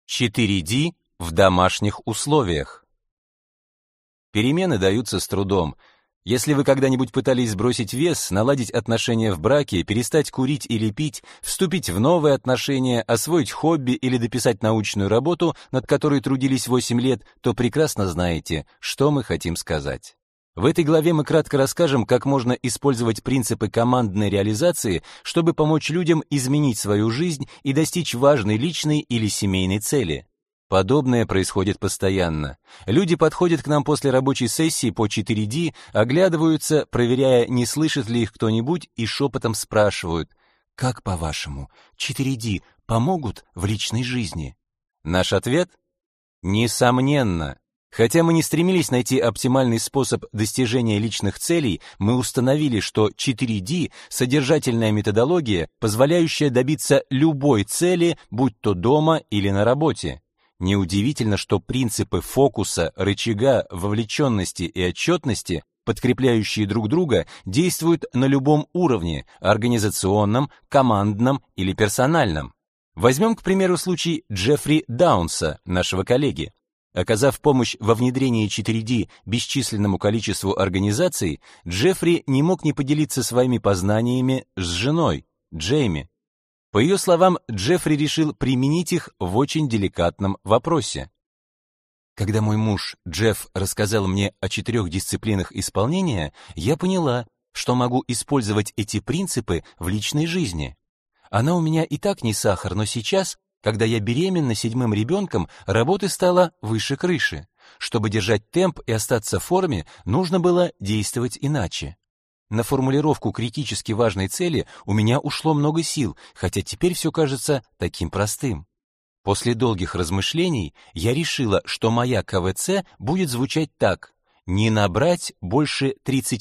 4D в домашних условиях. Перемены даются с трудом. Если вы когда-нибудь пытались сбросить вес, наладить отношения в браке, перестать курить или пить, вступить в новые отношения, освоить хобби или дописать научную работу, над которой трудились 8 лет, то прекрасно знаете, что мы хотим сказать. В этой главе мы кратко расскажем, как можно использовать принципы командной реализации, чтобы помочь людям изменить свою жизнь и достичь важной личной или семейной цели. Подобное происходит постоянно. Люди подходят к нам после рабочей сессии по 4D, оглядываются, проверяя, не слышит ли их кто-нибудь, и шепотом спрашивают: «Как, по-вашему, 4D помогут в личной жизни?» Наш ответ? Несомненно. Хотя мы не стремились найти оптимальный способ достижения личных целей, мы установили, что 4D — содержательная методология, позволяющая добиться любой цели, будь то дома или на работе. Неудивительно, что принципы фокуса, рычага, вовлеченности и отчетности, подкрепляющие друг друга, действуют на любом уровне — организационном, командном или персональном. Возьмем, к примеру, случай Джеффри Даунса, нашего коллеги. Оказав помощь во внедрении 4D бесчисленному количеству организаций, Джеффри не мог не поделиться своими познаниями с женой, Джейми. По ее словам, Джеффри решил применить их в очень деликатном вопросе. Когда мой муж Джефф рассказал мне о 4 дисциплинах исполнения, я поняла, что могу использовать эти принципы в личной жизни. Она у меня и так не сахар, но сейчас, когда я беременна 7-м ребенком, работы стало выше крыши. Чтобы держать темп и остаться в форме, нужно было действовать иначе. На формулировку критически важной цели у меня ушло много сил, хотя теперь все кажется таким простым. После долгих размышлений я решила, что моя КВЦ будет звучать так: не набрать больше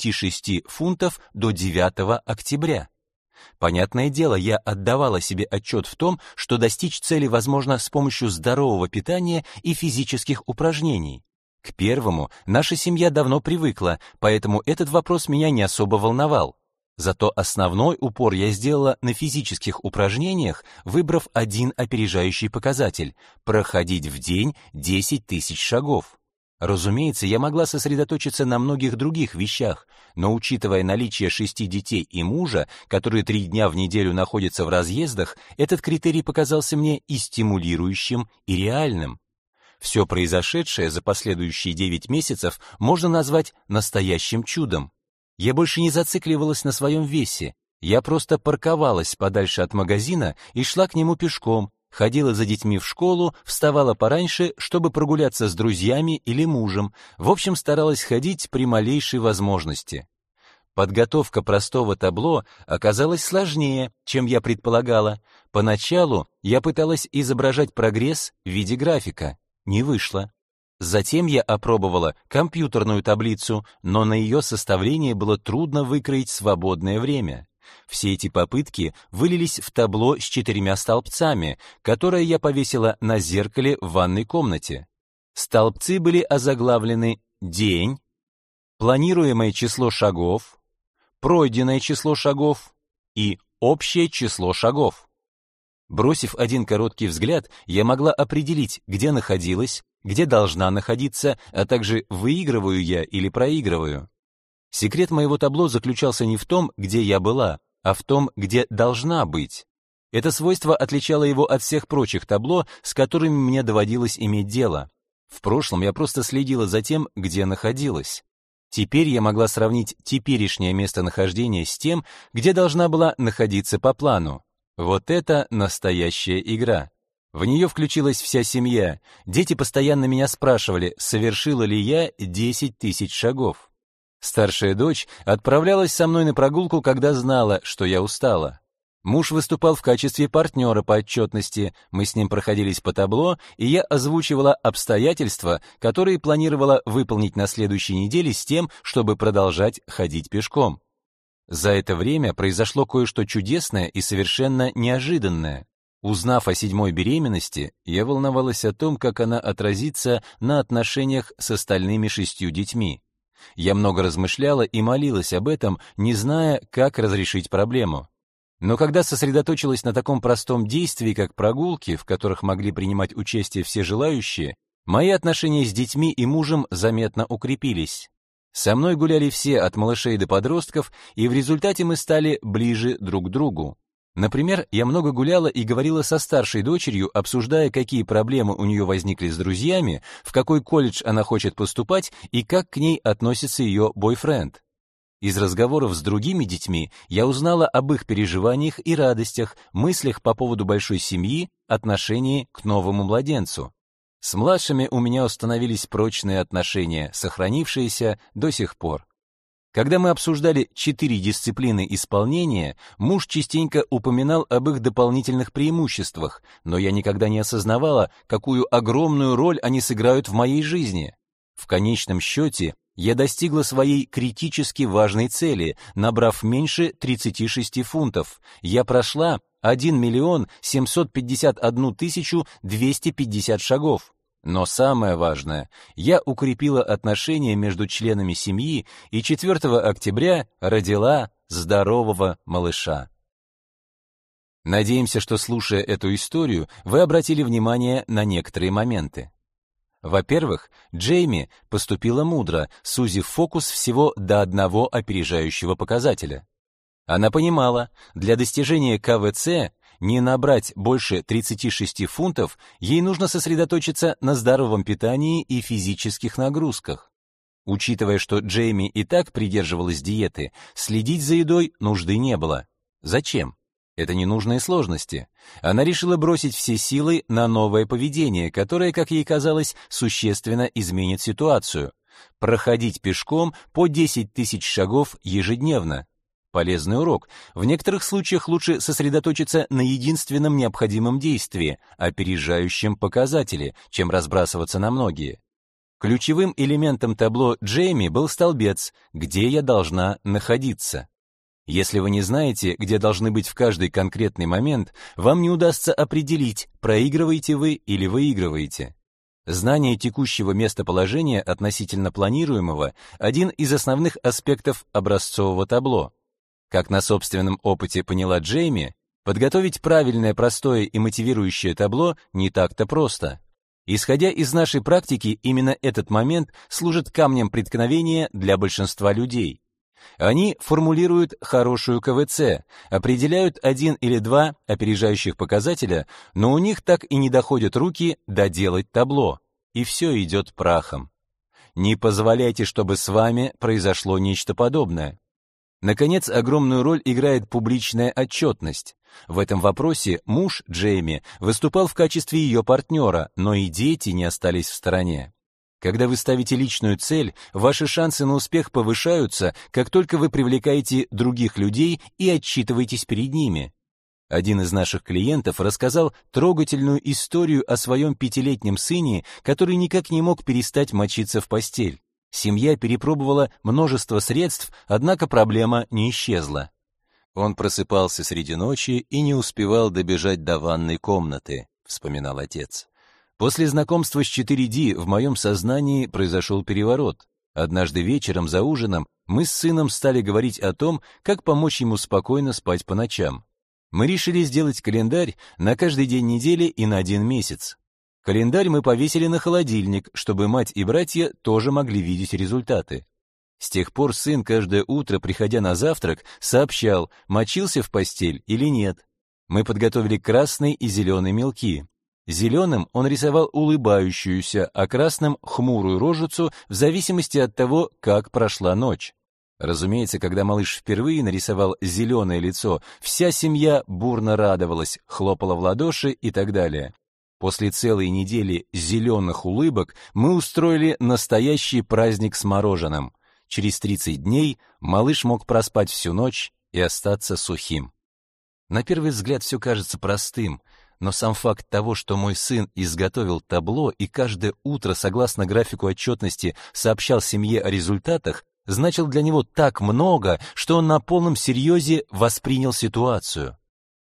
36 фунтов до 9 октября. Понятное дело, я отдавала себе отчет в том, что достичь цели возможно с помощью здорового питания и физических упражнений. К первому наша семья давно привыкла, поэтому этот вопрос меня не особо волновал. Зато основной упор я сделала на физических упражнениях, выбрав один опережающий показатель — проходить в день 10 тысяч шагов. Разумеется, я могла сосредоточиться на многих других вещах, но учитывая наличие 6 детей и мужа, которые 3 дня в неделю находятся в разъездах, этот критерий показался мне и стимулирующим, и реальным. Все произошедшее за последующие 9 месяцев можно назвать настоящим чудом. Я больше не зацикливалась на своем весе, я просто парковалась подальше от магазина и шла к нему пешком, ходила за детьми в школу, вставала пораньше, чтобы прогуляться с друзьями или мужем, в общем, старалась ходить при малейшей возможности. Подготовка простого табло оказалась сложнее, чем я предполагала. Поначалу я пыталась изображать прогресс в виде графика. Не вышло. Затем я опробовала компьютерную таблицу, но на ее составление было трудно выкроить свободное время. Все эти попытки вылились в табло с 4 столбцами, которое я повесила на зеркале в ванной комнате. Столбцы были озаглавлены «День», «Планируемое число шагов», «Пройденное число шагов» и «Общее число шагов». Бросив один короткий взгляд, я могла определить, где находилась, где должна находиться, а также выигрываю я или проигрываю. Секрет моего табло заключался не в том, где я была, а в том, где должна быть. Это свойство отличало его от всех прочих табло, с которыми мне доводилось иметь дело. В прошлом я просто следила за тем, где находилась. Теперь я могла сравнить теперешнее местонахождение с тем, где должна была находиться по плану. Вот это настоящая игра. В нее включилась вся семья. Дети постоянно меня спрашивали, совершила ли я 10 тысяч шагов. Старшая дочь отправлялась со мной на прогулку, когда знала, что я устала. Муж выступал в качестве партнера по отчетности, мы с ним проходились по табло, и я озвучивала обстоятельства, которые планировала выполнить на следующей неделе с тем, чтобы продолжать ходить пешком. За это время произошло кое-что чудесное и совершенно неожиданное. Узнав о 7-й беременности, я волновалась о том, как она отразится на отношениях с остальными 6 детьми. Я много размышляла и молилась об этом, не зная, как разрешить проблему. Но когда сосредоточилась на таком простом действии, как прогулки, в которых могли принимать участие все желающие, мои отношения с детьми и мужем заметно укрепились. Со мной гуляли все, от малышей до подростков, и в результате мы стали ближе друг к другу. Например, я много гуляла и говорила со старшей дочерью, обсуждая, какие проблемы у нее возникли с друзьями, в какой колледж она хочет поступать и как к ней относится ее бойфренд. Из разговоров с другими детьми я узнала об их переживаниях и радостях, мыслях по поводу большой семьи, отношении к новому младенцу. С младшими у меня установились прочные отношения, сохранившиеся до сих пор. Когда мы обсуждали 4 дисциплины исполнения, муж частенько упоминал об их дополнительных преимуществах, но я никогда не осознавала, какую огромную роль они сыграют в моей жизни. В конечном счете, я достигла своей критически важной цели, набрав меньше 36 фунтов. Я прошла 1 751 250 шагов. Но самое важное, я укрепила отношения между членами семьи и 4 октября родила здорового малыша. Надеемся, что, слушая эту историю, вы обратили внимание на некоторые моменты. Во-первых, Джейми поступила мудро, сузив фокус всего до одного опережающего показателя. Она понимала, для достижения КВЦ не набрать больше 36 фунтов, ей нужно сосредоточиться на здоровом питании и физических нагрузках. Учитывая, что Джейми и так придерживалась диеты, следить за едой нужды не было. Зачем? Это ненужные сложности. Она решила бросить все силы на новое поведение, которое, как ей казалось, существенно изменит ситуацию. Проходить пешком по 10 тысяч шагов ежедневно. Полезный урок. В некоторых случаях лучше сосредоточиться на единственном необходимом действии, опережающем показатели, чем разбрасываться на многие. Ключевым элементом табло Джейми был столбец, где я должна находиться. Если вы не знаете, где должны быть в каждый конкретный момент, вам не удастся определить, проигрываете вы или выигрываете. Знание текущего местоположения относительно планируемого – один из основных аспектов образцового табло. Как на собственном опыте поняла Джейми, подготовить правильное, простое и мотивирующее табло не так-то просто. Исходя из нашей практики, именно этот момент служит камнем преткновения для большинства людей. Они формулируют хорошую КВЦ, определяют 1 или 2 опережающих показателя, но у них так и не доходят руки доделать табло, и все идет прахом. Не позволяйте, чтобы с вами произошло нечто подобное. Наконец, огромную роль играет публичная отчетность. В этом вопросе муж Джейми выступал в качестве ее партнера, но и дети не остались в стороне. Когда вы ставите личную цель, ваши шансы на успех повышаются, как только вы привлекаете других людей и отчитываетесь перед ними. Один из наших клиентов рассказал трогательную историю о своем 5-летнем сыне, который никак не мог перестать мочиться в постель. Семья перепробовала множество средств, однако проблема не исчезла. Он просыпался среди ночи и не успевал добежать до ванной комнаты, вспоминал отец. После знакомства с 4D в моем сознании произошел переворот. Однажды вечером за ужином мы с сыном стали говорить о том, как помочь ему спокойно спать по ночам. Мы решили сделать календарь на каждый день недели и на 1 месяц. Календарь мы повесили на холодильник, чтобы мать и братья тоже могли видеть результаты. С тех пор сын каждое утро, приходя на завтрак, сообщал, мочился в постель или нет. Мы подготовили красный и зеленый мелки. Зеленым он рисовал улыбающуюся, а красным — хмурую рожицу в зависимости от того, как прошла ночь. Разумеется, когда малыш впервые нарисовал зеленое лицо, вся семья бурно радовалась, хлопала в ладоши и так далее. После целой недели зеленых улыбок мы устроили настоящий праздник с мороженым. Через 30 дней малыш мог проспать всю ночь и остаться сухим. На первый взгляд все кажется простым, но сам факт того, что мой сын изготовил табло и каждое утро, согласно графику отчетности, сообщал семье о результатах, значил для него так много, что он на полном серьезе воспринял ситуацию.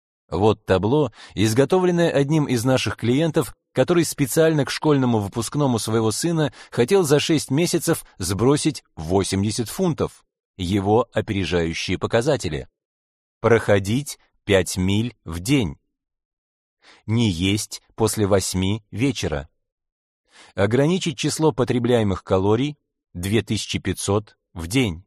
Вот табло, изготовленное одним из наших клиентов, который специально к школьному выпускному своего сына хотел за 6 месяцев сбросить 80 фунтов. Его опережающие показатели. Проходить 5 миль в день. Не есть после 8 вечера. Ограничить число потребляемых калорий 2500 в день.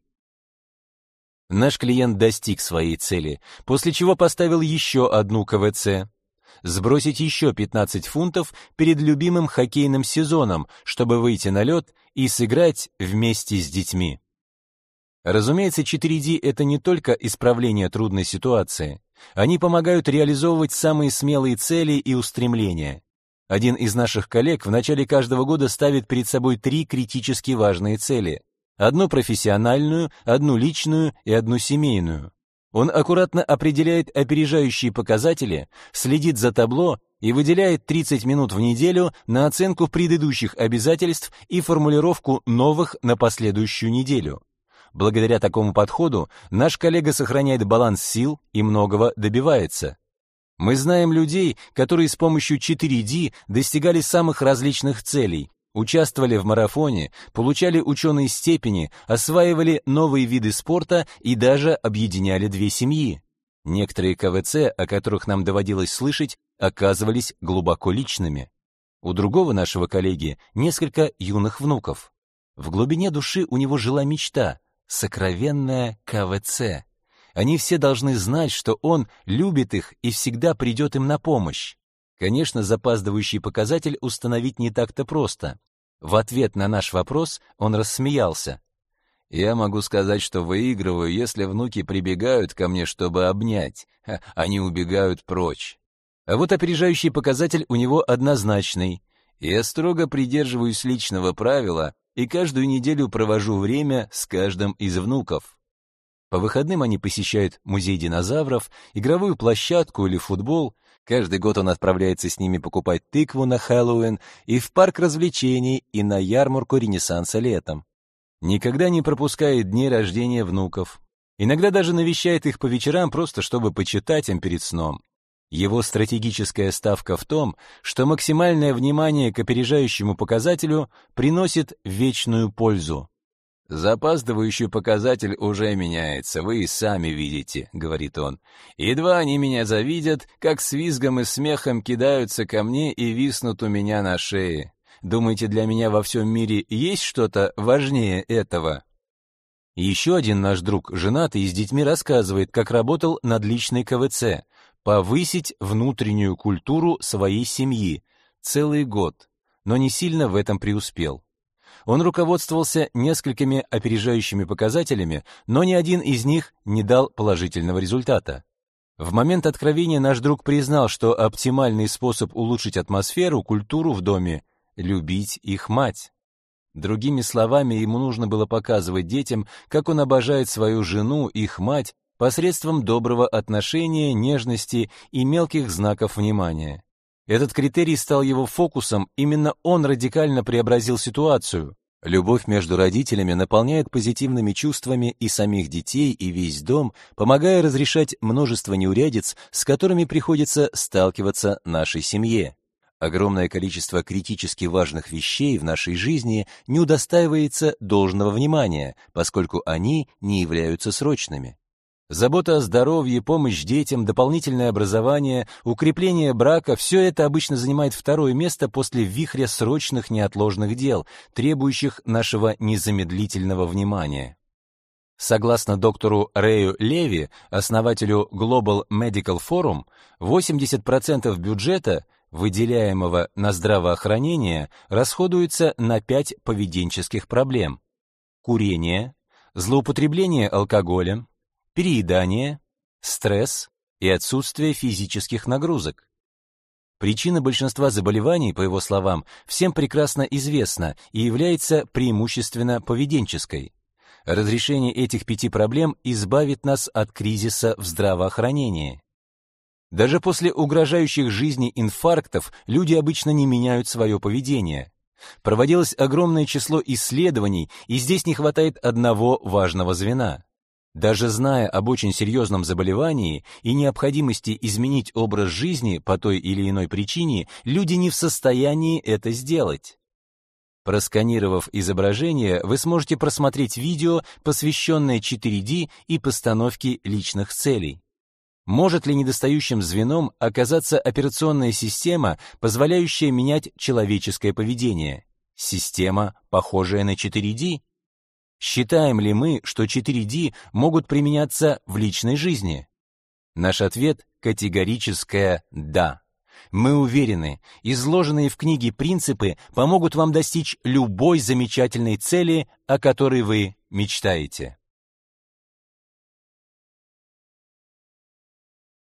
Наш клиент достиг своей цели, после чего поставил еще одну КВЦ. Сбросить еще 15 фунтов перед любимым хоккейным сезоном, чтобы выйти на лед и сыграть вместе с детьми. Разумеется, 4D — это не только исправление трудной ситуации. Они помогают реализовывать самые смелые цели и устремления. Один из наших коллег в начале каждого года ставит перед собой 3 критически важные цели. Одну профессиональную, одну личную и одну семейную. Он аккуратно определяет опережающие показатели, следит за табло и выделяет 30 минут в неделю на оценку предыдущих обязательств и формулировку новых на последующую неделю. Благодаря такому подходу наш коллега сохраняет баланс сил и многого добивается. Мы знаем людей, которые с помощью 4D достигали самых различных целей, участвовали в марафоне, получали ученые степени, осваивали новые виды спорта и даже объединяли 2 семьи. Некоторые КВЦ, о которых нам доводилось слышать, оказывались глубоко личными. У другого нашего коллеги несколько юных внуков. В глубине души у него жила мечта — сокровенная КВЦ. Они все должны знать, что он любит их и всегда придет им на помощь. Конечно, запаздывающий показатель установить не так-то просто. В ответ на наш вопрос он рассмеялся. «Я могу сказать, что выигрываю, если внуки прибегают ко мне, чтобы обнять. Они убегают прочь». А вот опережающий показатель у него однозначный. «Я строго придерживаюсь личного правила и каждую неделю провожу время с каждым из внуков». По выходным они посещают музей динозавров, игровую площадку или футбол. Каждый год он отправляется с ними покупать тыкву на Хэллоуин и в парк развлечений, и на ярмарку Ренессанса летом. Никогда не пропускает дни рождения внуков. Иногда даже навещает их по вечерам, просто чтобы почитать им перед сном. Его стратегическая ставка в том, что максимальное внимание к опережающему показателю приносит вечную пользу. «Запаздывающий показатель уже меняется, вы и сами видите», — говорит он. «Едва они меня завидят, как с визгом и смехом кидаются ко мне и виснут у меня на шее. Думаете, для меня во всем мире есть что-то важнее этого?» Еще один наш друг, женатый и с детьми, рассказывает, как работал над личной КВЦ — повысить внутреннюю культуру своей семьи целый год, но не сильно в этом преуспел. Он руководствовался несколькими опережающими показателями, но ни один из них не дал положительного результата. В момент откровения наш друг признал, что оптимальный способ улучшить атмосферу, культуру в доме — любить их мать. Другими словами, ему нужно было показывать детям, как он обожает свою жену, их мать, посредством доброго отношения, нежности и мелких знаков внимания. Этот критерий стал его фокусом, именно он радикально преобразил ситуацию. Любовь между родителями наполняет позитивными чувствами и самих детей, и весь дом, помогая разрешать множество неурядиц, с которыми приходится сталкиваться нашей семье. Огромное количество критически важных вещей в нашей жизни не удостаивается должного внимания, поскольку они не являются срочными. Забота о здоровье, помощь детям, дополнительное образование, укрепление брака — все это обычно занимает второе место после вихря срочных неотложных дел, требующих нашего незамедлительного внимания. Согласно доктору Рэю Леви, основателю Global Medical Forum, 80% бюджета, выделяемого на здравоохранение, расходуется на 5 поведенческих проблем: курение, злоупотребление алкоголем, переедание, стресс и отсутствие физических нагрузок. Причина большинства заболеваний, по его словам, всем прекрасно известна и является преимущественно поведенческой. Разрешение этих 5 проблем избавит нас от кризиса в здравоохранении. Даже после угрожающих жизни инфарктов люди обычно не меняют свое поведение. Проводилось огромное число исследований, и здесь не хватает одного важного звена. Даже зная об очень серьезном заболевании и необходимости изменить образ жизни по той или иной причине, люди не в состоянии это сделать. Просканировав изображение, вы сможете просмотреть видео, посвященное 4D и постановке личных целей. Может ли недостающим звеном оказаться операционная система, позволяющая менять человеческое поведение? Система, похожая на 4D? Считаем ли мы, что 4D могут применяться в личной жизни? Наш ответ — категорическое «да». Мы уверены, изложенные в книге принципы помогут вам достичь любой замечательной цели, о которой вы мечтаете.